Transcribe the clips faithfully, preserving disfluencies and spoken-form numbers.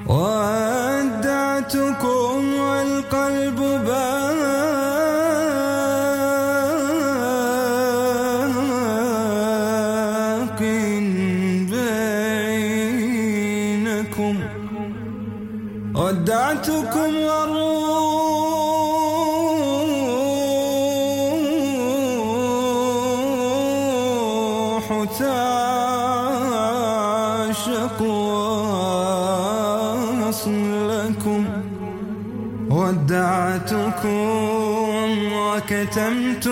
ودعتكم والقلب باق بينكم، ودعتكم والروح تعشق وصلكم، ودعتكم وكتمت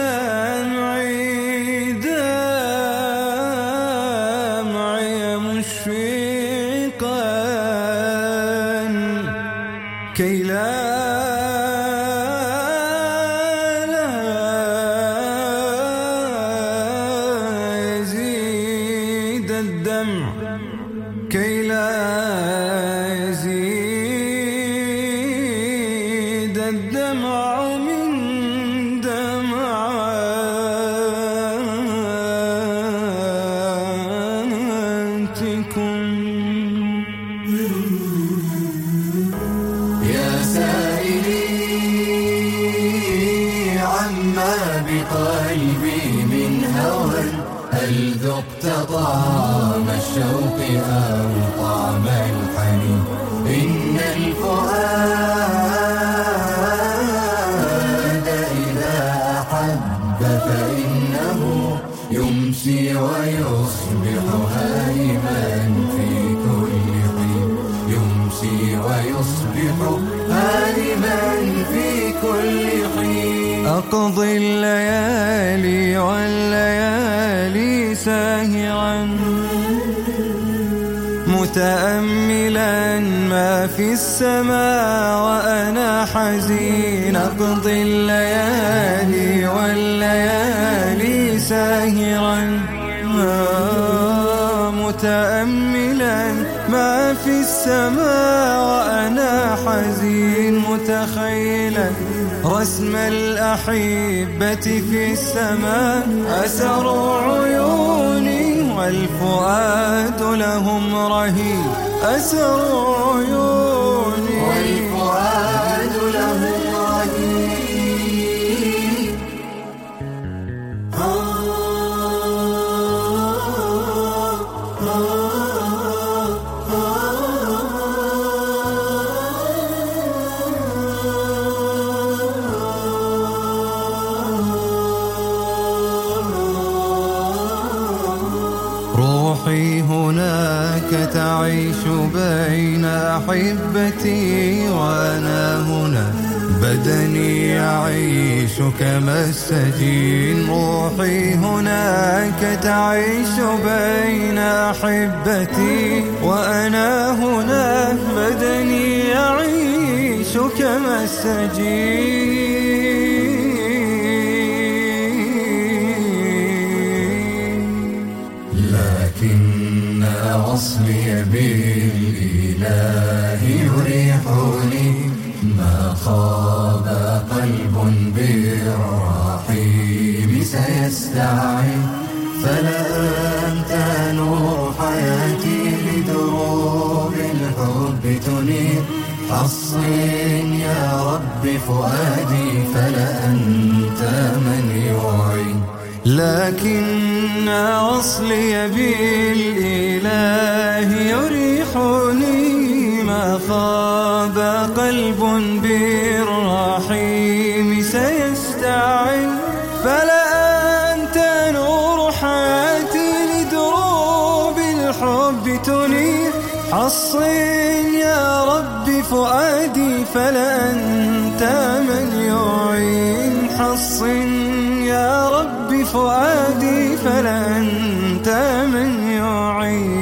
دمعي دمعي مشفقا كي لا يزيد الدمع، كي لا يزيد الدمع من دمعاتكم. يا سائلي عما بقلبي من هوى، هل ذقت طعم الشوق أو طعم الحنين؟ إن الفؤاد إذا أحب فإنه يمسي ويصبح هائما في كل حين، يمسي ويصبح هائما في كل حين. أقضي الليالي والليالي ساهرا متأملا ما في السماء وأنا حزين، أقضي الليالي والليالي ساهرا متأملا ما في السماء وأنا حزين، متخيلا رسم الأحبة في السماء، أسروا عيوني والفؤاد لهم رهين، أسروا عيوني والفؤاد لهم رهين. روحي هناك تعيش بين أحبتي، وأنا هنا بدني يعيش كما السجين. روحي هناك تعيش بين أحبتي، وأنا هنا بدني يعيش كما السجين. لكن وصلي بالإله يريحني، ما خاب قلب بالرحيم سيستعين. فلا أنت نور حياتي لدروب الحب تنير، حصن يا رب فؤادي فلا أنت من يعين. لكن وصلي بالإله يريحني، ما خاب قلب بالرحيم سيستعين. فلا أنت نور حياتي لدروب الحب تنير، حصن يا رب فؤادي فلا أنت من يعين، حصن يا رب فؤادي فلا أنت من يعين.